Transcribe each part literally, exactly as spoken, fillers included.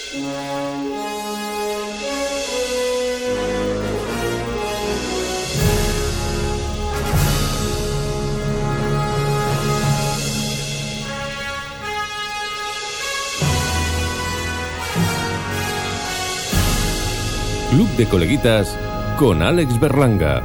Club de Coleguitas con Alex Berlanga.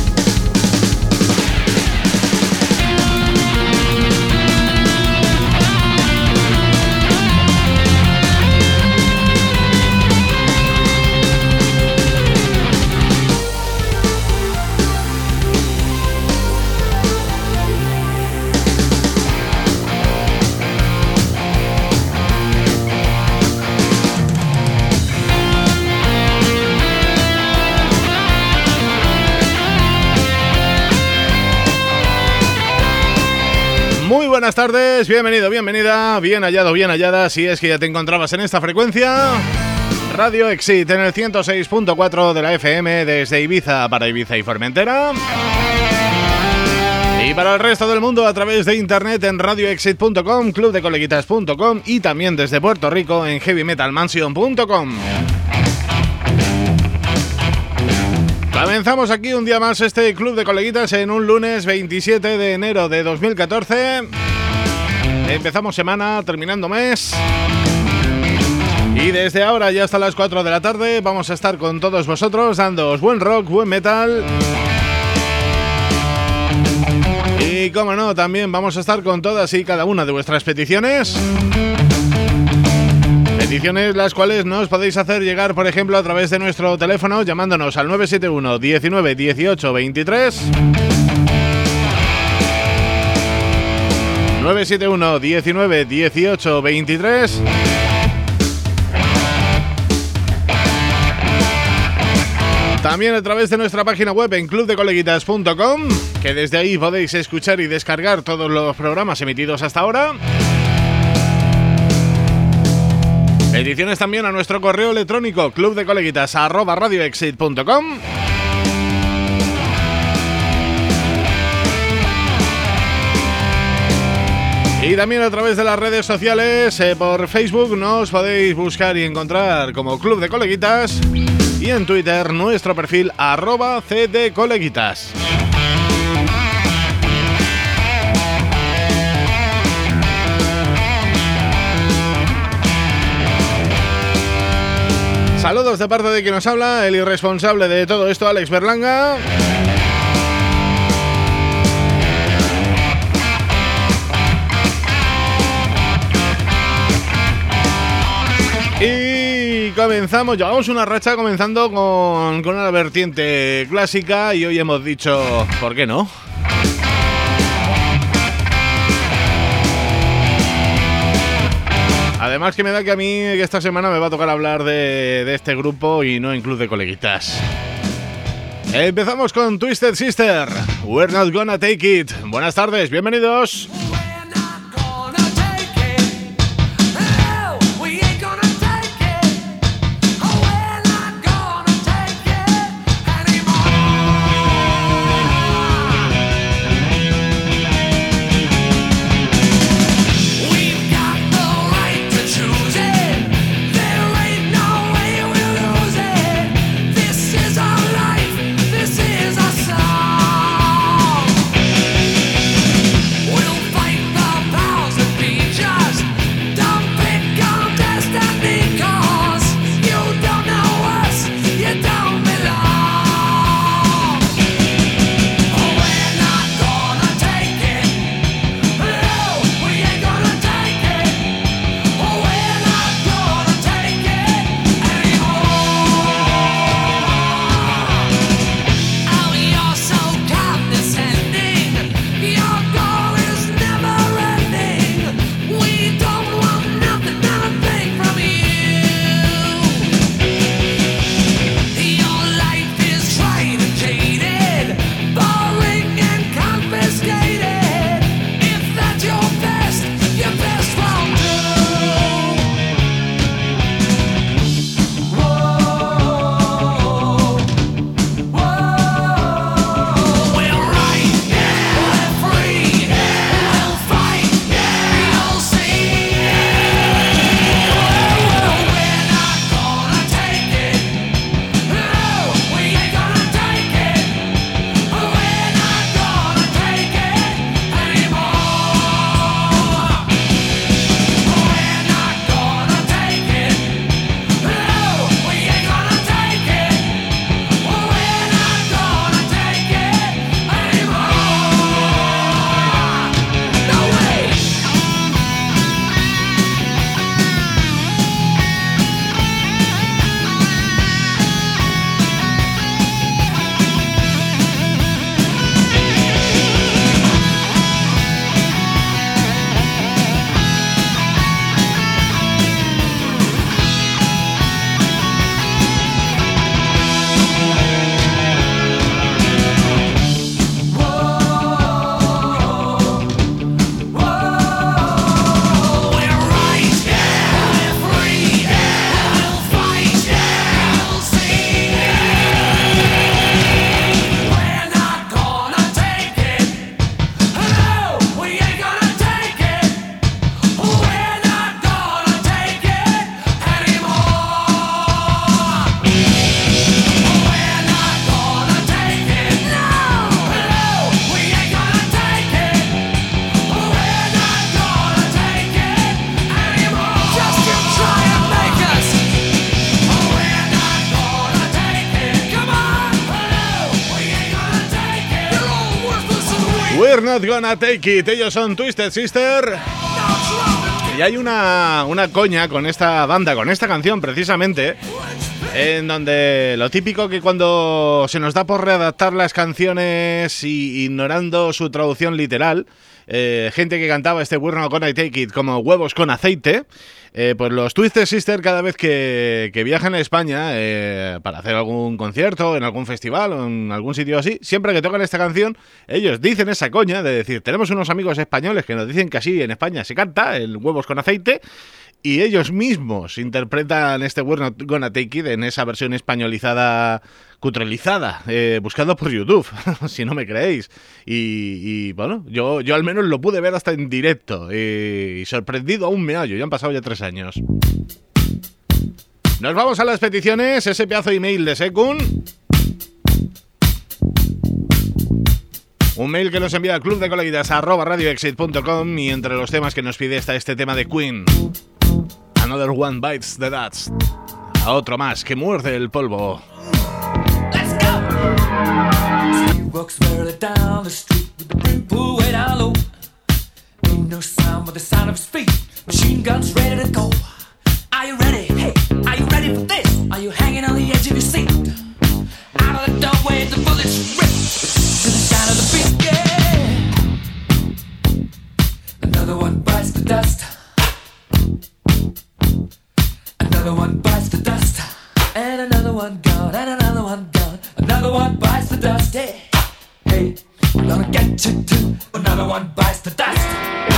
Buenas tardes, bienvenido, bienvenida, bien hallado, bien hallada, si es que ya te encontrabas en esta frecuencia. Radio Exit en el ciento seis punto cuatro de la F M desde Ibiza para Ibiza y Formentera. Y para el resto del mundo a través de internet en radio exit punto com, club de coleguitas punto com y también desde Puerto Rico en heavy metal mansion punto com. Comenzamos aquí un día más este Club de Coleguitas en un lunes veintisiete de enero de dos mil catorce. Empezamos semana, terminando mes. Y desde ahora ya hasta las cuatro de la tarde vamos a estar con todos vosotros dándoos buen rock, buen metal. Y como no, también vamos a estar con todas y cada una de vuestras peticiones. Peticiones las cuales nos podéis hacer llegar, por ejemplo, a través de nuestro teléfono llamándonos al nueve siete uno, diecinueve, dieciocho, veintitrés. nueve siete uno, diecinueve, dieciocho, veintitrés. También a través de nuestra página web en club de coleguitas punto com, que desde ahí podéis escuchar y descargar todos los programas emitidos hasta ahora. Peticiones también a nuestro correo electrónico club de coleguitas arroba radio exit punto com. Y también a través de las redes sociales, eh, por Facebook nos podéis buscar y encontrar como Club de Coleguitas y en Twitter nuestro perfil arroba cdcoleguitas. Saludos de parte de quien nos habla, el irresponsable de todo esto, Alex Berlanga. Y comenzamos, llevamos una racha comenzando con, con una vertiente clásica y hoy hemos dicho, ¿por qué no? Además que me da que a mí que esta semana me va a tocar hablar de, de este grupo y no en Club de Coleguitas. Empezamos con Twisted Sister, We're Not Gonna Take It. Buenas tardes, bienvenidos. Fight Not Gonna Take It. Ellos son Twisted Sister. Y hay una, una coña con esta banda, con esta canción precisamente, en donde lo típico que cuando se nos da por readaptar las canciones y ignorando su traducción literal, eh, gente que cantaba este We're Not Gonna Take It como huevos con aceite, eh, pues los Twisted Sister cada vez que, que viajan a España eh, para hacer algún concierto, en algún festival o en algún sitio así, siempre que tocan esta canción, ellos dicen esa coña de decir, tenemos unos amigos españoles que nos dicen que así en España se canta, el huevos con aceite, y ellos mismos interpretan este We're Not Gonna Take It en esa versión españolizada, cutrelizada, eh, buscando por YouTube, si no me creéis. Y, y bueno, yo, yo al menos lo pude ver hasta en directo, eh, y sorprendido aún me hallo, ya han pasado ya tres años. Nos vamos a las peticiones, ese pedazo de email de Sekun. Un mail que nos envía a club de coleguitas arroba radio exit punto com, y entre los temas que nos pide está este tema de Queen. Another One Bites the Dust. A otro más que muerde el polvo. Let's go! He walks barely down the street with the brim pulled way down low. Ain't no sound but the sound of his feet. Machine guns ready to go. Are you ready? Hey, are you ready for this? Are you hanging on the edge of your seat? Out of the doorway the bullets rip to the sound of the beat. Yeah. Another one bites the dust. Another one bites the dust. And another one gone, and another one gone. Another one bites the dust. Hey, hey, we're gonna get you too. Another one bites the dust.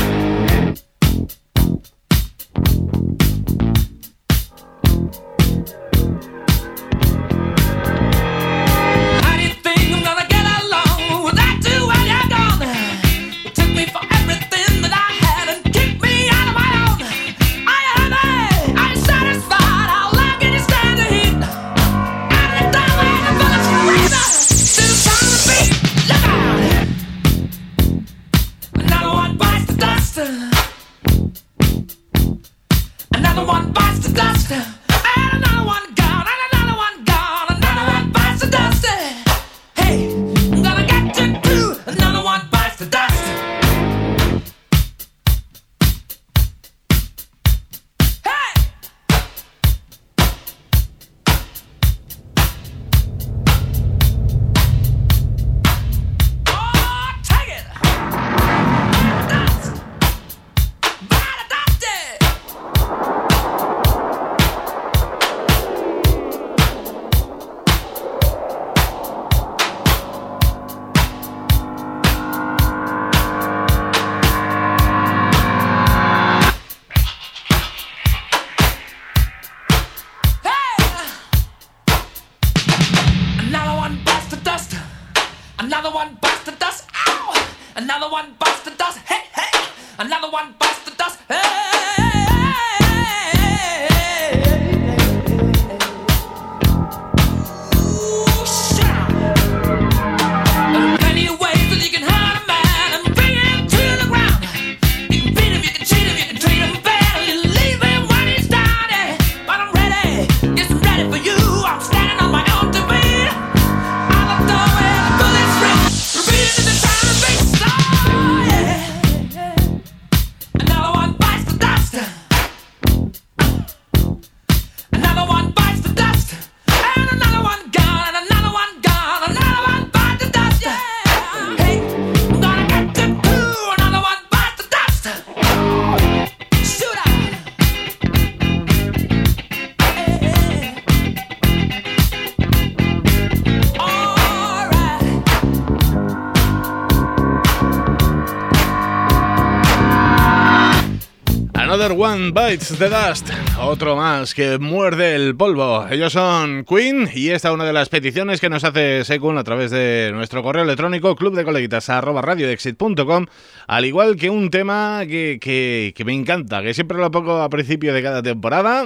Another One Bites the Dust. Otro más que muerde el polvo. Ellos son Queen y esta es una de las peticiones que nos hace Sekun a través de nuestro correo electrónico club de coleguitas arroba radio exit punto com, al igual que un tema que, que, que me encanta, que siempre lo pongo a principio de cada temporada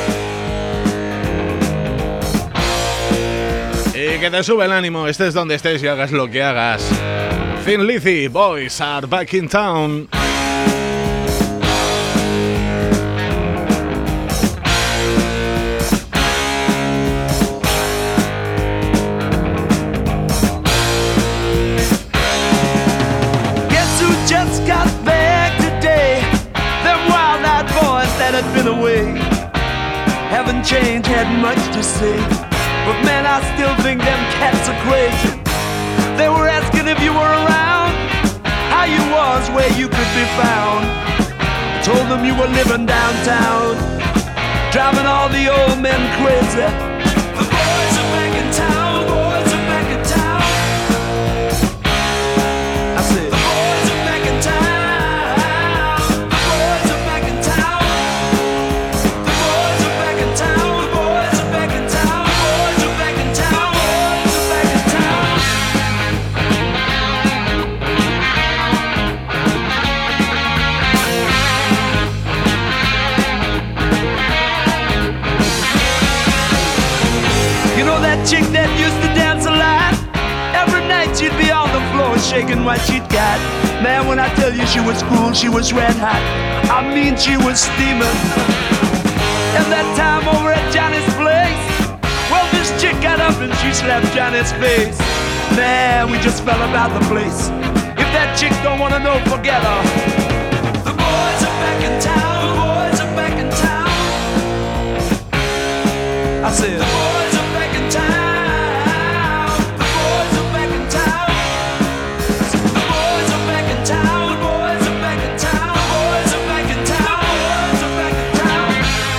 y que te sube el ánimo, estés donde estés y hagas lo que hagas. Thin Lizzy, Boys Are Back in Town. Yeah. haven't changed, had much to say. But man, I still think them cats are crazy. They were asking if you were around, how you was, where you could be found. Told them you were living downtown, driving all the old men crazy. The boys are back in town, boys are back in town. I said, the boys are back in town. The boys are back in town. The boys are back in town. The boys are back in town. The boys are back in town. Boys are back in town. You know that chick that used to dance a lot? Every night she'd be on the floor shaking what she'd got. Man, when I tell you she was cool, she was red hot. I mean, she was steaming. And that time over at Johnny's place, well, this chick got up and she slapped Johnny's face. Man, we just fell about the place. If that chick don't wanna know, forget her. The boys are back in town. The boys are back in town. I said, the boys are back in town. The boys are back in town. The boys are back in town. The boys are back in town. The boys are back in town. The boys are back in town.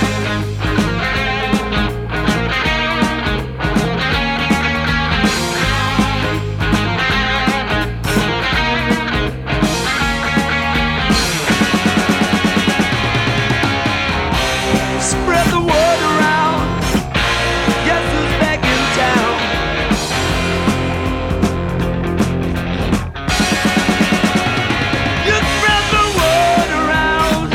Spread the word around. Guess who's back in town? You spread the word around.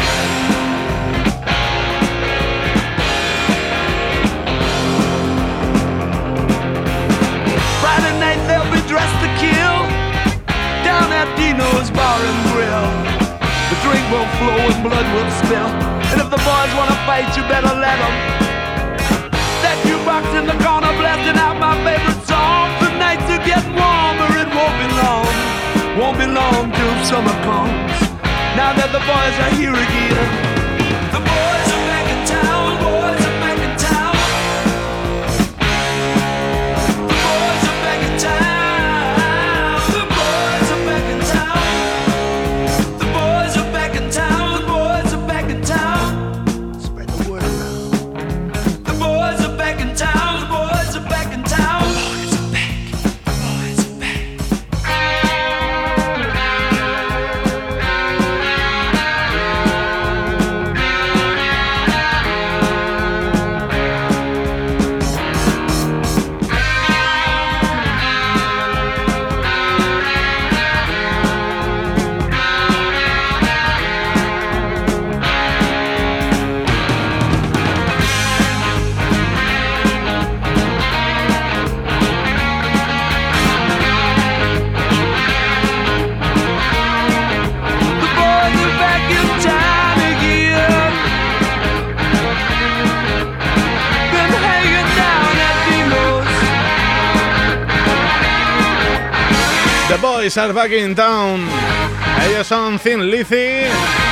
Friday night they'll be dressed to kill down at Dino's Bar and Grill. The drink will flow and blood will spill. And if the boys wanna fight, you better let them. That jukebox in the corner blasting out my favorite song. The nights are getting warmer, it won't be long. Won't be long till summer comes. Now that the boys are here again. The boys are back in town. Boys are back in town. The boys are back in town. The boys are back in town. The boys are back in town. The boys are back in town. Spread the word around. The boys are back in town. The boys are back in town. The boys are back. The boys are back. The boys are back in town again. Been hanging down at Dino's. The Boys are back in town. Ellos son Thin Lizzy.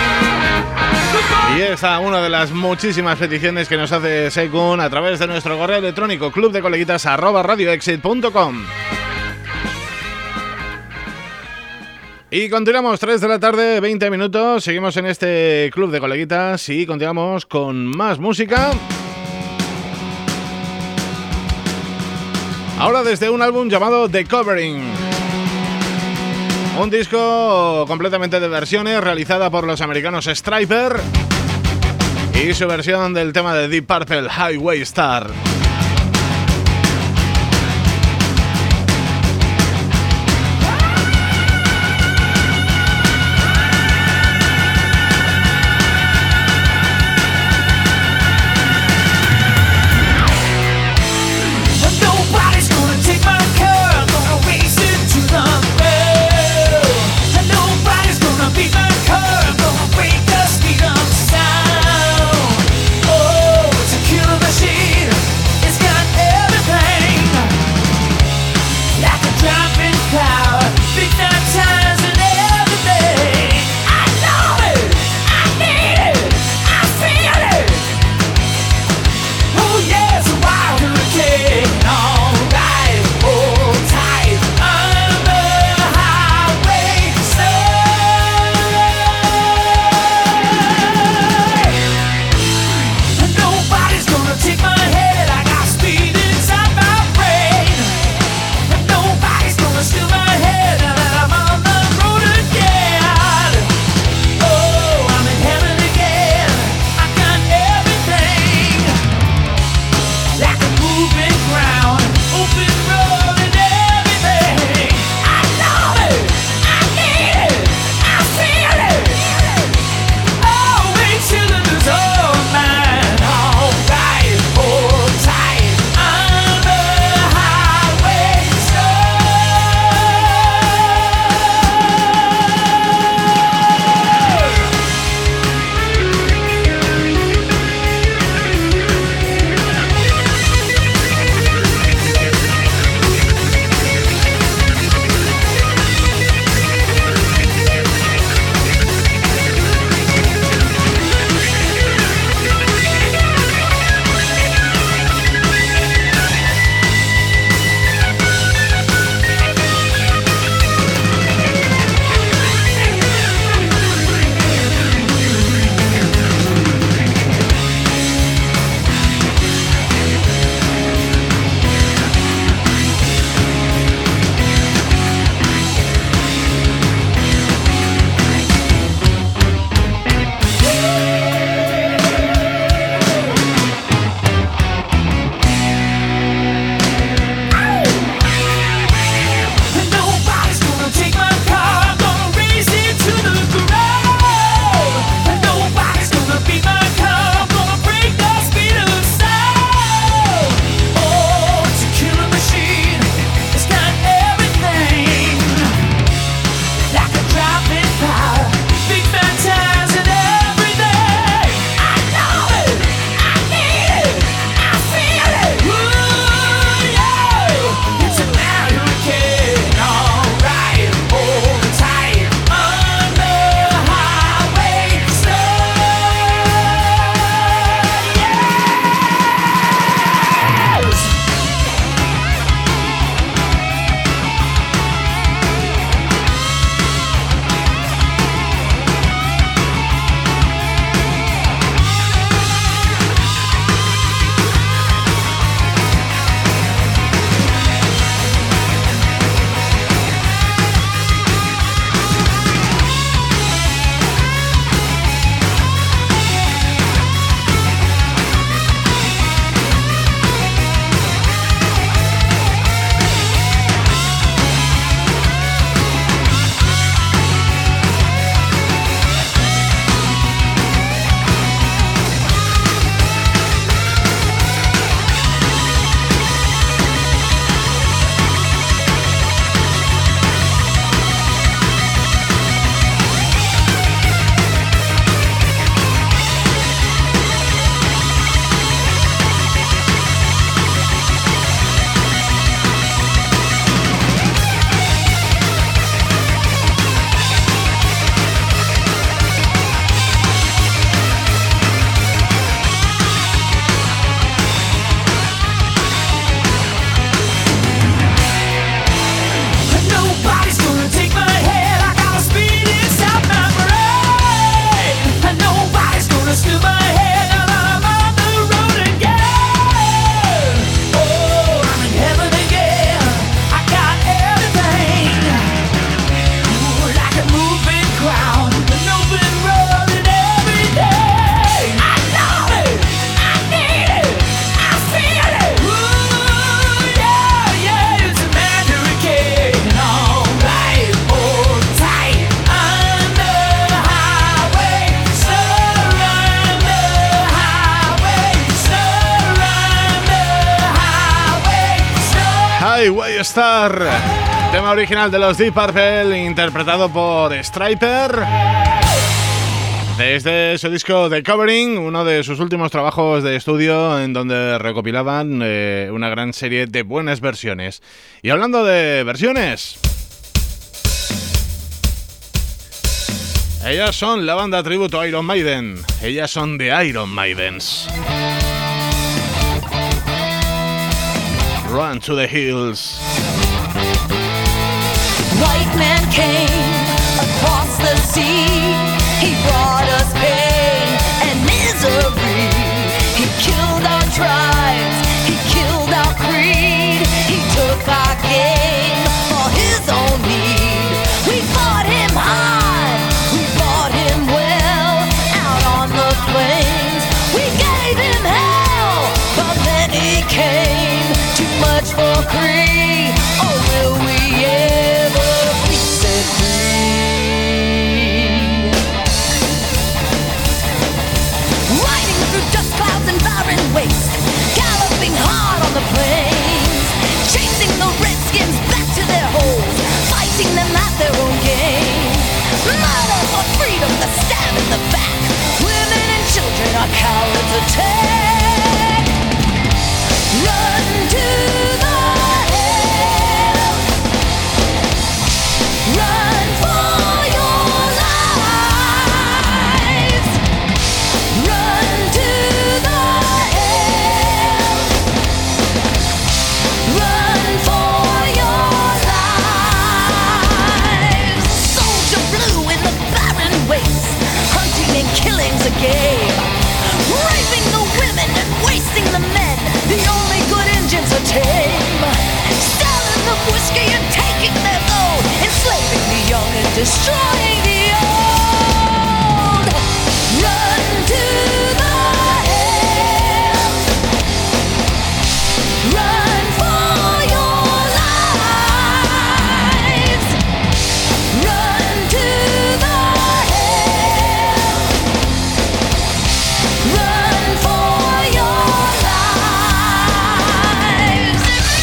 Y esa una de las muchísimas peticiones que nos hace Seikun a través de nuestro correo electrónico clubdecoleguitas arroba radioexit punto com. Y continuamos, tres de la tarde, veinte minutos. Seguimos en este Club de Coleguitas y continuamos con más música. Ahora desde un álbum llamado The Covering. Un disco completamente de versiones realizada por los americanos Stryper y su versión del tema de Deep Purple, Highway Star. Nobody's gonna take my car, gonna race it to the rail. And nobody's gonna beat my car, gonna break the speed of sound. Oh, it's a killer machine. Highway Star, tema original de los Deep Purple, interpretado por Stryper, desde su disco The Covering, uno de sus últimos trabajos de estudio en donde recopilaban eh, una gran serie de buenas versiones. Y hablando de versiones, ellas son la banda tributo a Iron Maiden, ellas son The Iron Maidens. Run to the Hills. White man came across the sea. He brought us pain and misery. He killed our tribes. He killed our creed. He took our game for his own need. We fought him hard. We fought him well. Out on the plains, we gave him hell. But then he came. Too much for free. Or will we ever be set free? Riding through dust clouds and barren waste, galloping hard on the plains, chasing the redskins back to their holes, fighting them at their own game. Murder for freedom, the stab in the back. Women and children are cowards attack. Run to the hills. Run for your lives. Run to the hills. Run for your lives. Soldier blue in the barren waste, hunting and killing's a game. Raping the women and wasting the men, the only good engines are tame. Selling them whiskey and taking their load, enslaving the young and destroying the old. Run to the hills. Run for your lives. Run to the hills. Run for your lives.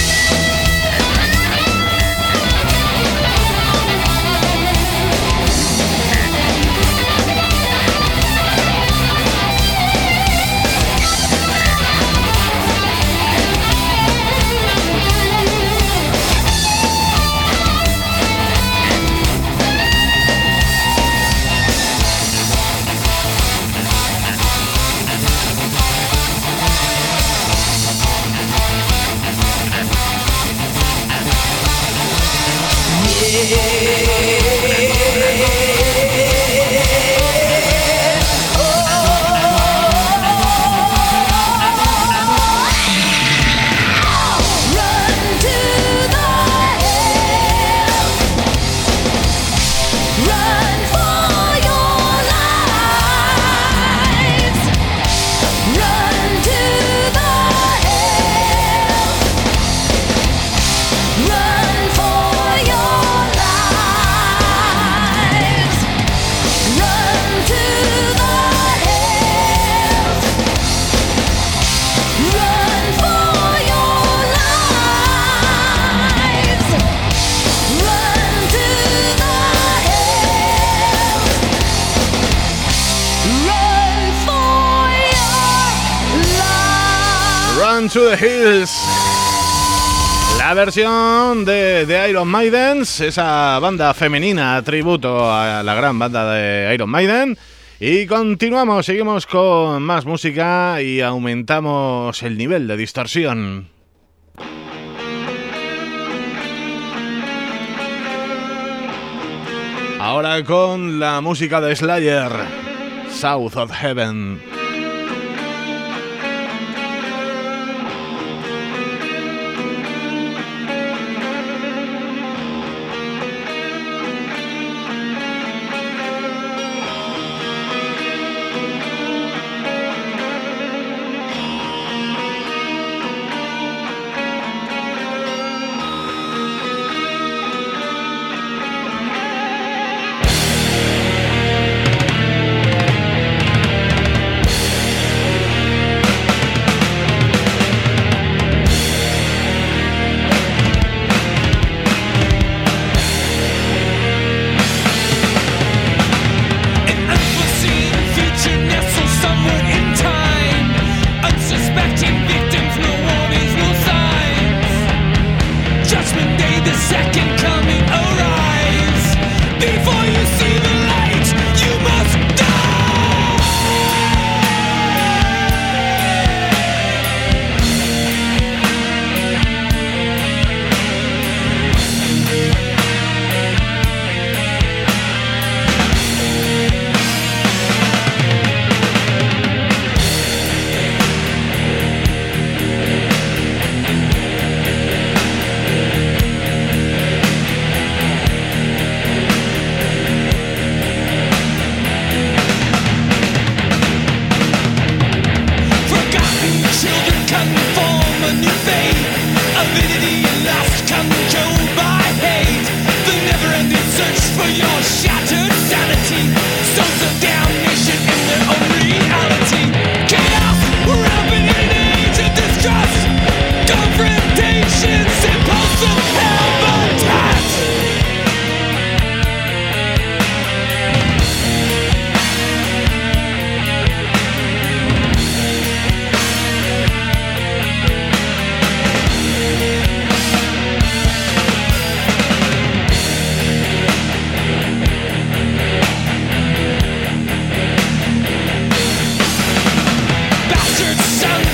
Run to the Hills. La versión de, de Iron Maidens, esa banda femenina tributo a la gran banda de Iron Maiden. Y continuamos, seguimos con más música y aumentamos el nivel de distorsión. Ahora con la música de Slayer, South of Heaven.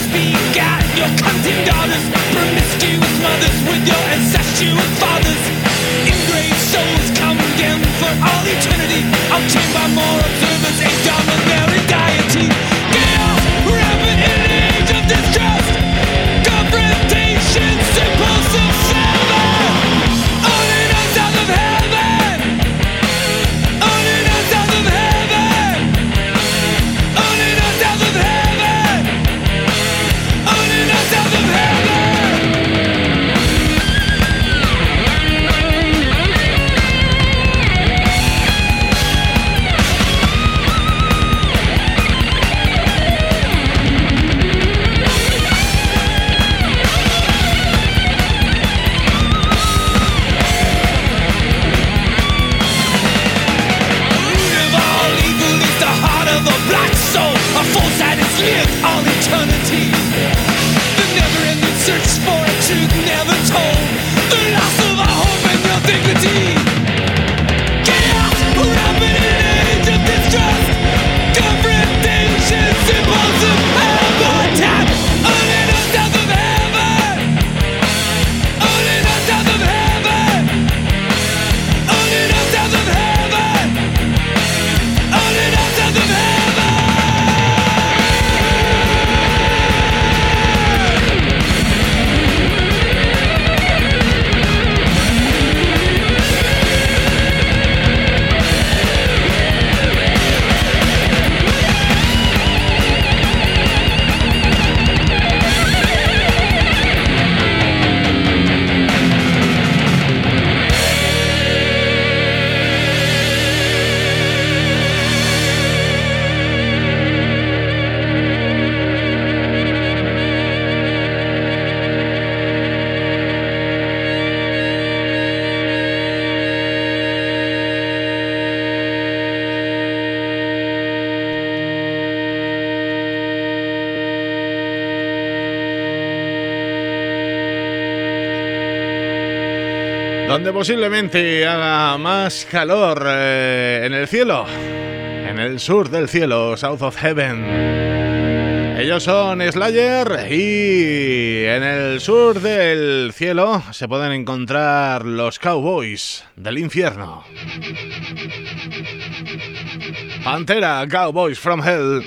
speak out. Your cunting daughters, promiscuous mothers with your incestuous fathers. Engraved souls come again for all eternity. Obtained by more observers, a dominary deity. Chaos, rampant in an age of distrust. Confrontation, simple self-serving. Only no south of heaven. Only no south of heaven. Only no south of heaven. Only no south of heaven. A foresight has lived all eternity. The never-ending search for a truth never told. The loss of our hope and your dignity. Chaos, rampant in an age of distrust. Confrontation, symbols of habitat. Only no south of heaven. Only no south of heaven. Only no south of heaven. Only no south of heaven. Donde posiblemente haga más calor eh, en el cielo, en el sur del cielo, South of Heaven. Ellos son Slayer y en el sur del cielo se pueden encontrar los Cowboys del infierno. Pantera, Cowboys from Hell.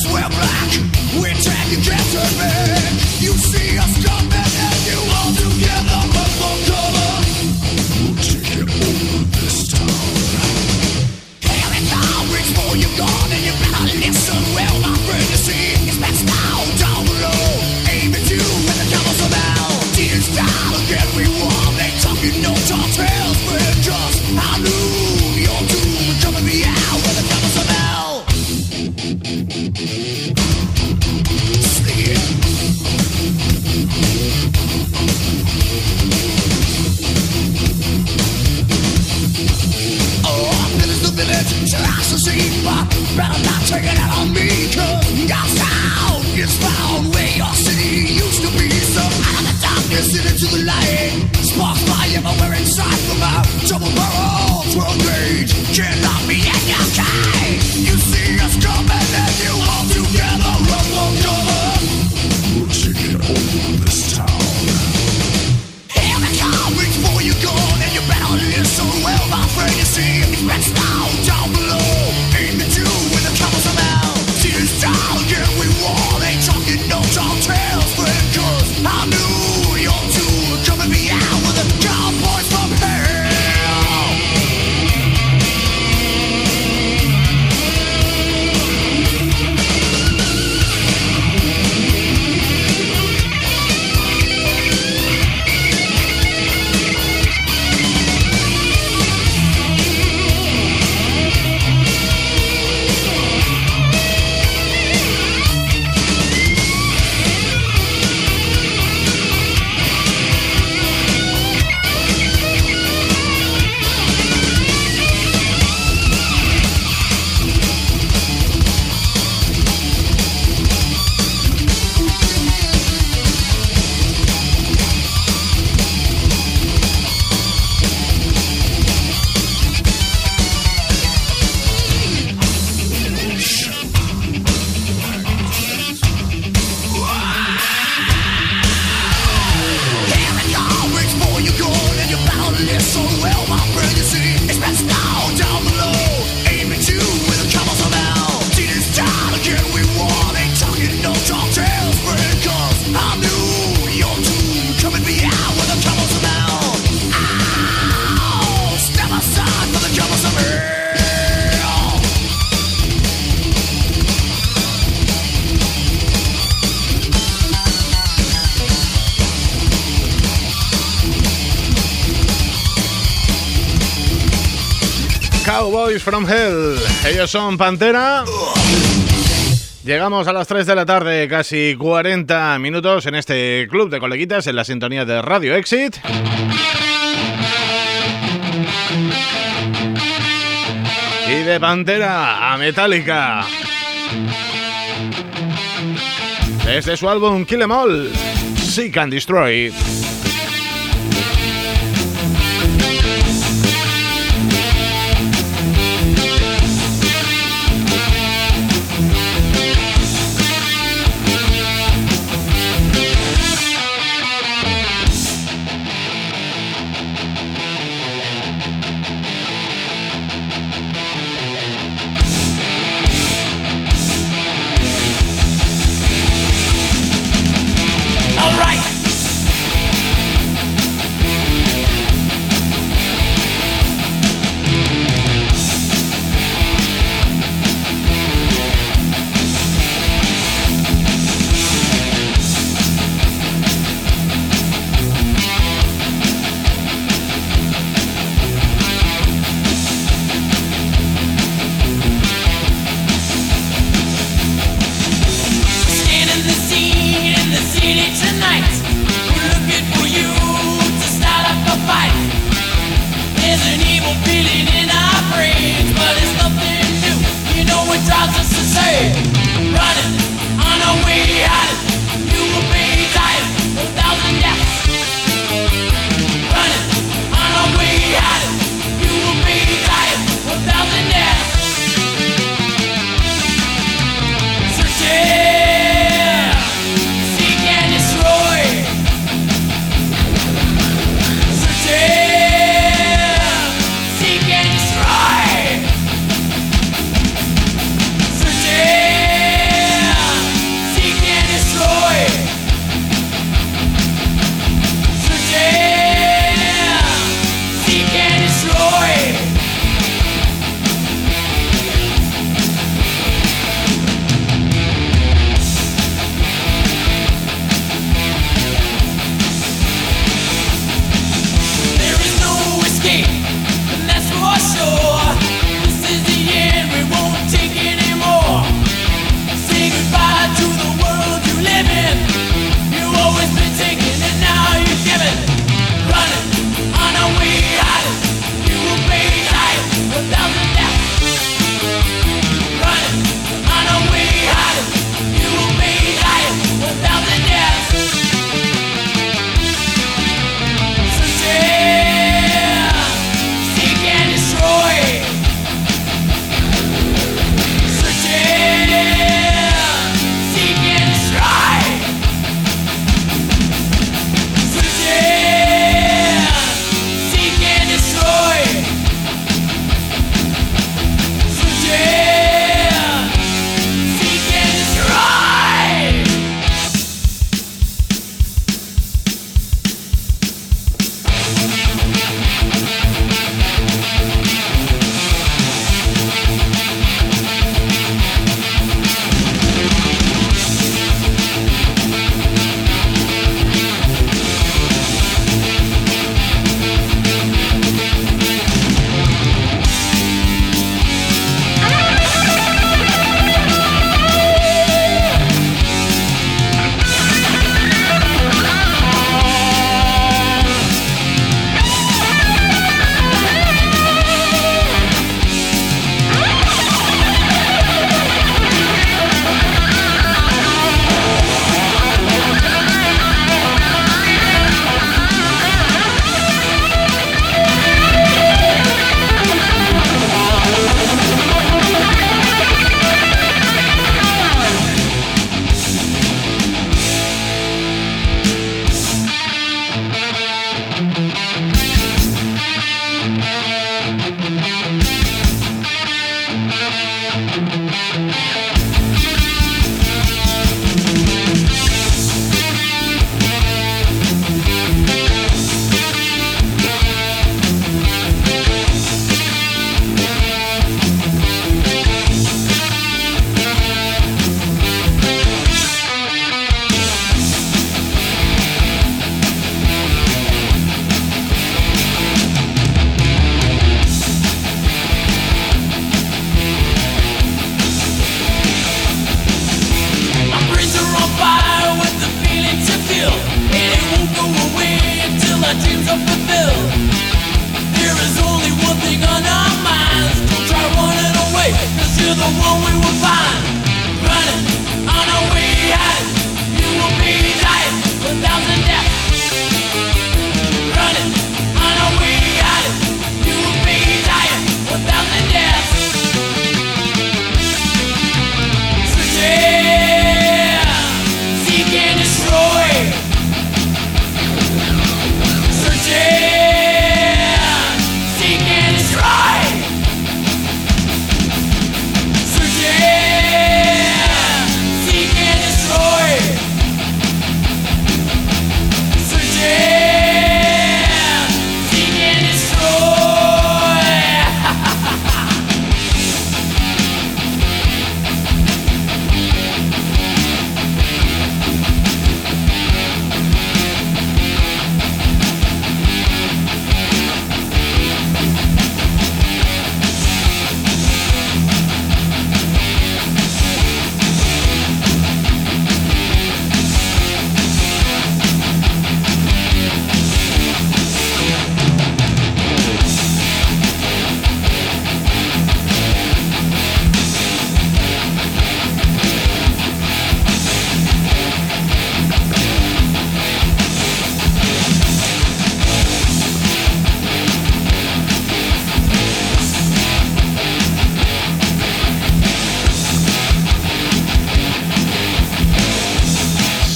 You see us coming and you all together. Cowboys from Hell. Ellos son Pantera. Llegamos a las tres de la tarde, casi cuarenta minutos en este club de coleguitas en la sintonía de Radio Exit. Y de Pantera a Metallica. Desde su álbum Kill 'Em All, Seek and Destroy.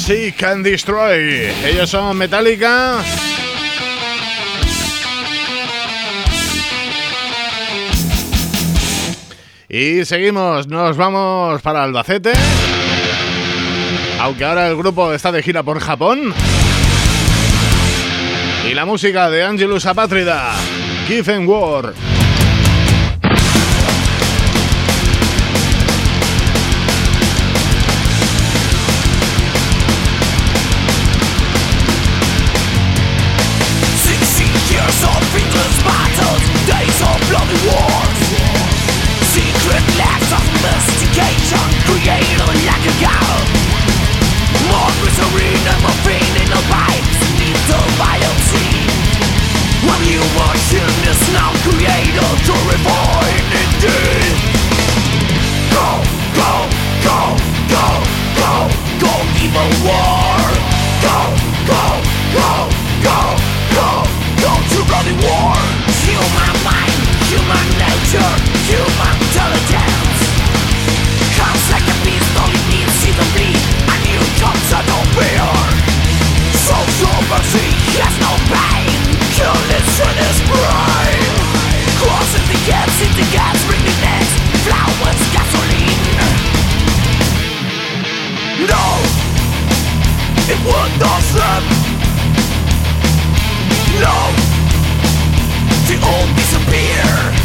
Seek and Destroy. Ellos son Metallica. Y seguimos, nos vamos para Albacete. Aunque ahora el grupo está de gira por Japón. Y la música de Angelus Apátrida, Give and War. Days of bloody wars, secret labs of investigation, created like a god. More glycerine and morphine in the pipes, lethal biopsy. One new machine is now created to refine indeed. Go, go, go, go, go, go, evil war. Go, go, go, go, go, go to bloody war. Human mind, human nature, human intelligence. Comes like a beast, all it needs is the bleed. A new concept of fear. Social mercy has no pain. Killers in his brain. Crossing the gaps, in the gaps, bring the next. Flowers, gasoline. No, it would not stop. No. The old disappear.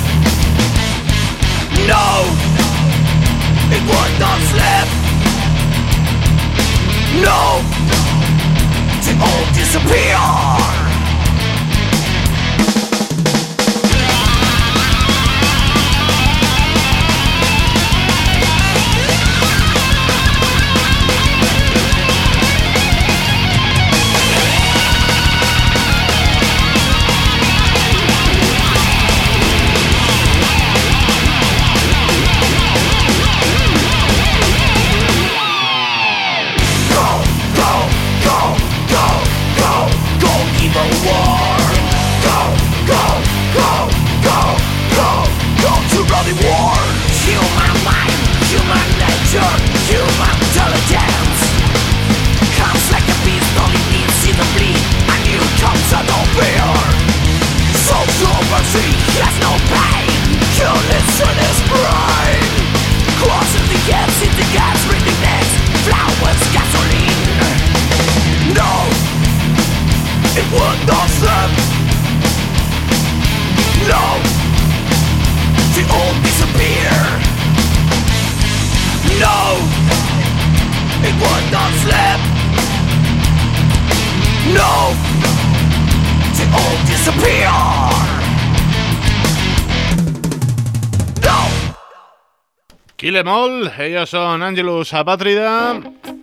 No, it would not slip. No, the old disappear. Kill 'Em All, ellos son Angelus Apátrida.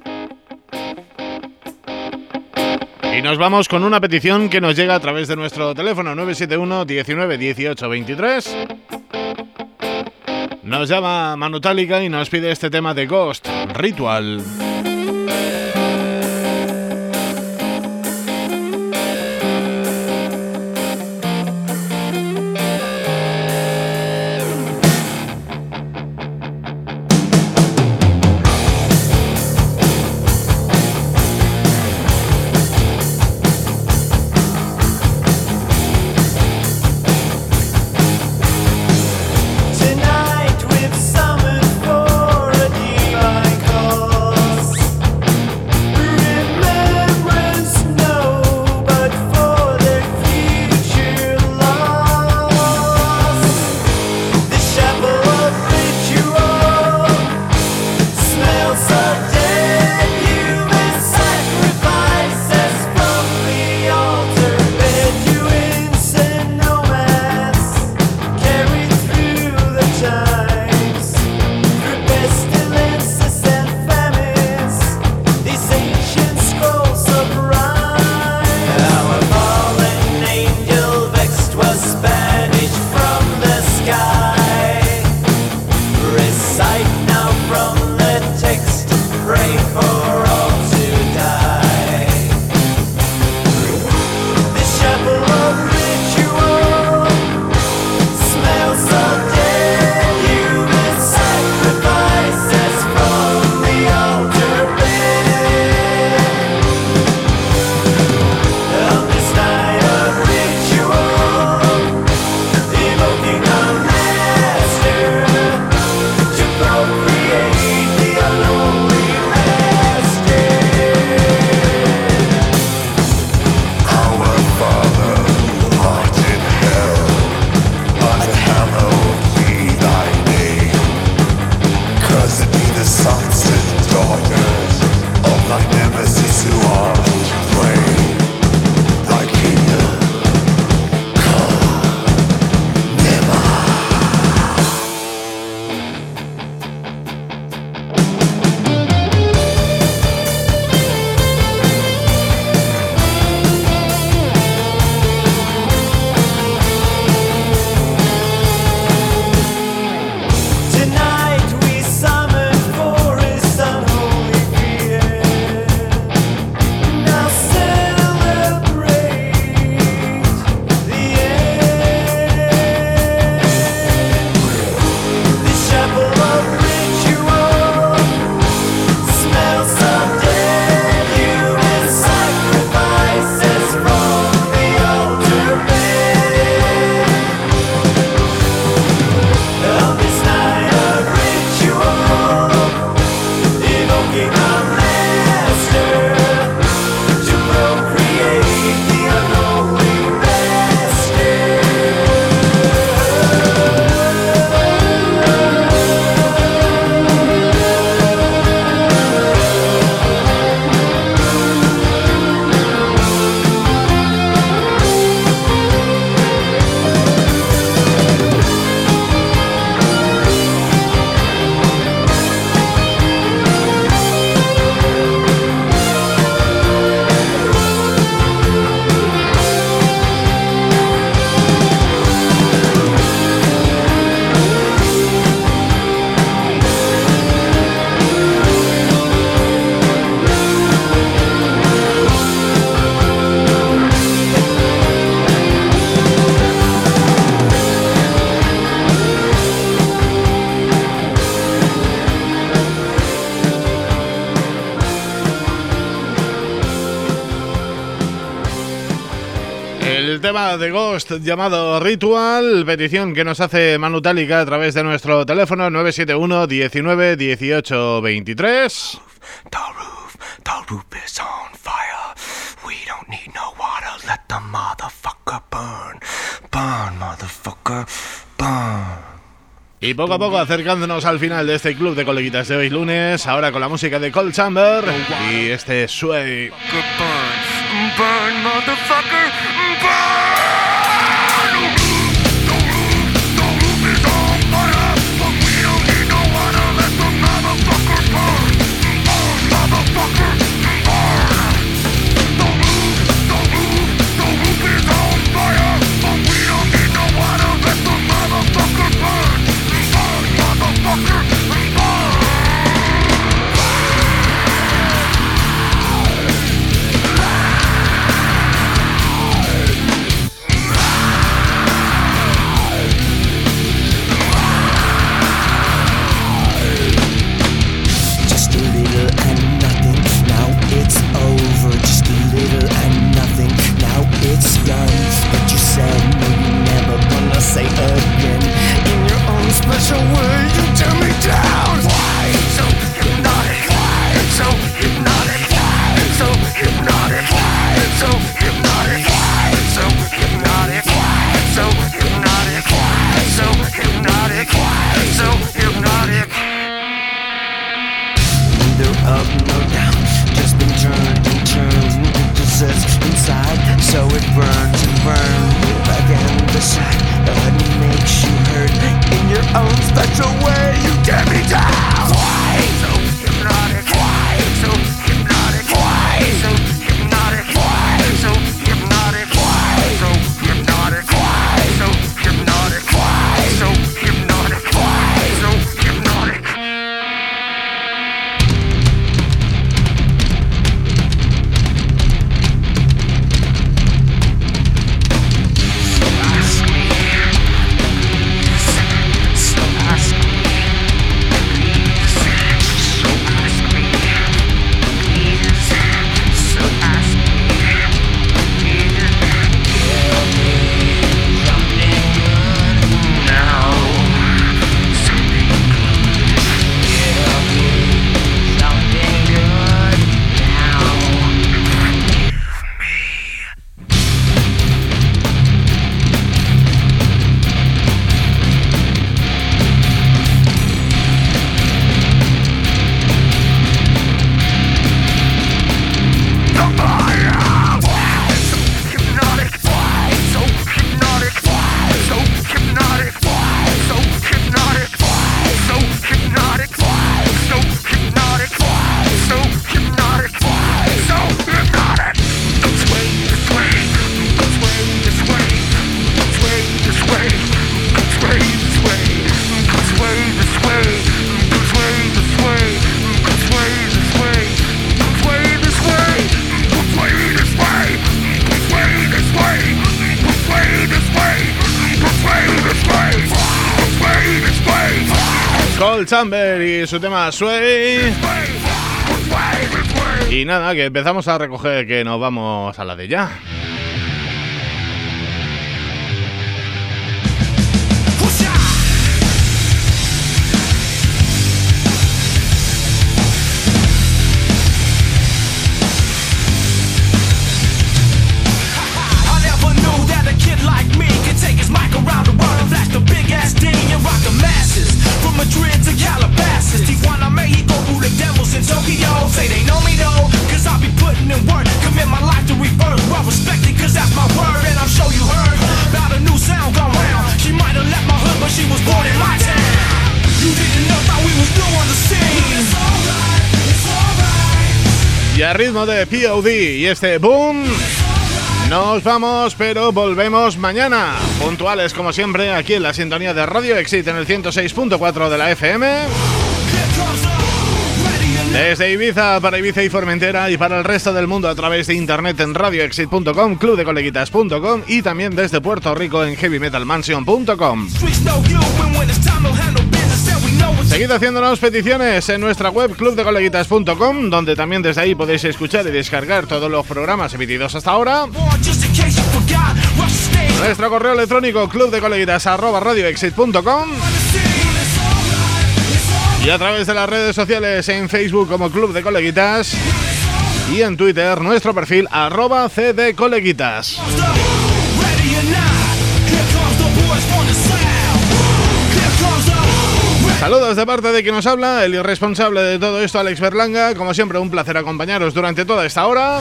Y nos vamos con una petición que nos llega a través de nuestro teléfono nueve siete uno, diecinueve, dieciocho, veintitrés. Nos llama Manutálica y nos pide este tema de Ghost, Ritual. Tonight we've summoned for a divine cause. El tema de Ghost llamado Ritual, petición que nos hace Manu Tálica a través de nuestro teléfono nueve siete uno, diecinueve, dieciocho, veintitrés. The roof, the roof is on fire. We don't need no water, let the motherfucker burn. Burn, motherfucker, burn. Y poco a poco acercándonos al final de este club de coleguitas de hoy lunes, ahora con la música de Cold Chamber y este Sway. Burn, burn, motherfucker, burn. Say again, in your own special way, you tear me down. Why so hypnotic? Why so hypnotic? Why so hypnotic? Why so hypnotic? Why so hypnotic? Why so hypnotic? Why so hypnotic? Why so hypnotic? Neither up nor down, just been turned and turned. It possessed inside, so it burns and burns again beside. But it makes you hurt in your own special way. You tear me down. Why so hypnotic? Why so hypnotic? Why so hypnotic? Why so hypnotic? Why so hypnotic? Why so hypnotic? Why so hypnotic? Why so hypnotic? Cold Chamber y su tema Sway. Y nada, que empezamos a recoger, que nos vamos a la de ya. Madrid to Calabasas, Tijuana, Mexico, who the devils in Tokyo. Say they know me though, cause I be putting in work. Commit my life to reverse, well respected cause that's my word. And I'm sure you heard about a new sound gone round. She might have left my hood but she was born in my town. You didn't know that we was new on the scene. It's alright, it's alright. Y a ritmo de P O D y este boom, nos vamos, pero volvemos mañana, puntuales como siempre, aquí en la sintonía de Radio Exit en el ciento seis punto cuatro de la F M. Desde Ibiza, para Ibiza y Formentera y para el resto del mundo a través de internet en radio exit punto com, club de coleguitas punto com y también desde Puerto Rico en heavy metal mansion punto com. Seguid haciéndonos peticiones en nuestra web club de coleguitas punto com, donde también desde ahí podéis escuchar y descargar todos los programas emitidos hasta ahora. Nuestro correo electrónico club de coleguitas arroba radioexit punto com. Y a través de las redes sociales en Facebook como Club de Coleguitas y en Twitter nuestro perfil arroba cdcoleguitas. Saludos de parte de quien nos habla, el irresponsable de todo esto, Alex Berlanga. Como siempre, un placer acompañaros durante toda esta hora.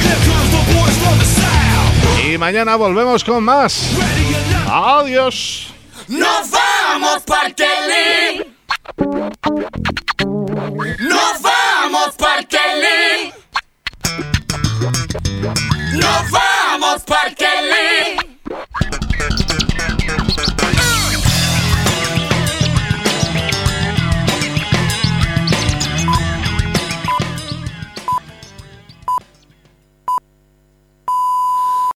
Y mañana volvemos con más. Adiós. Nos vamos, Parkelin. Nos vamos, Parkelin. Nos vamos, Parkelin.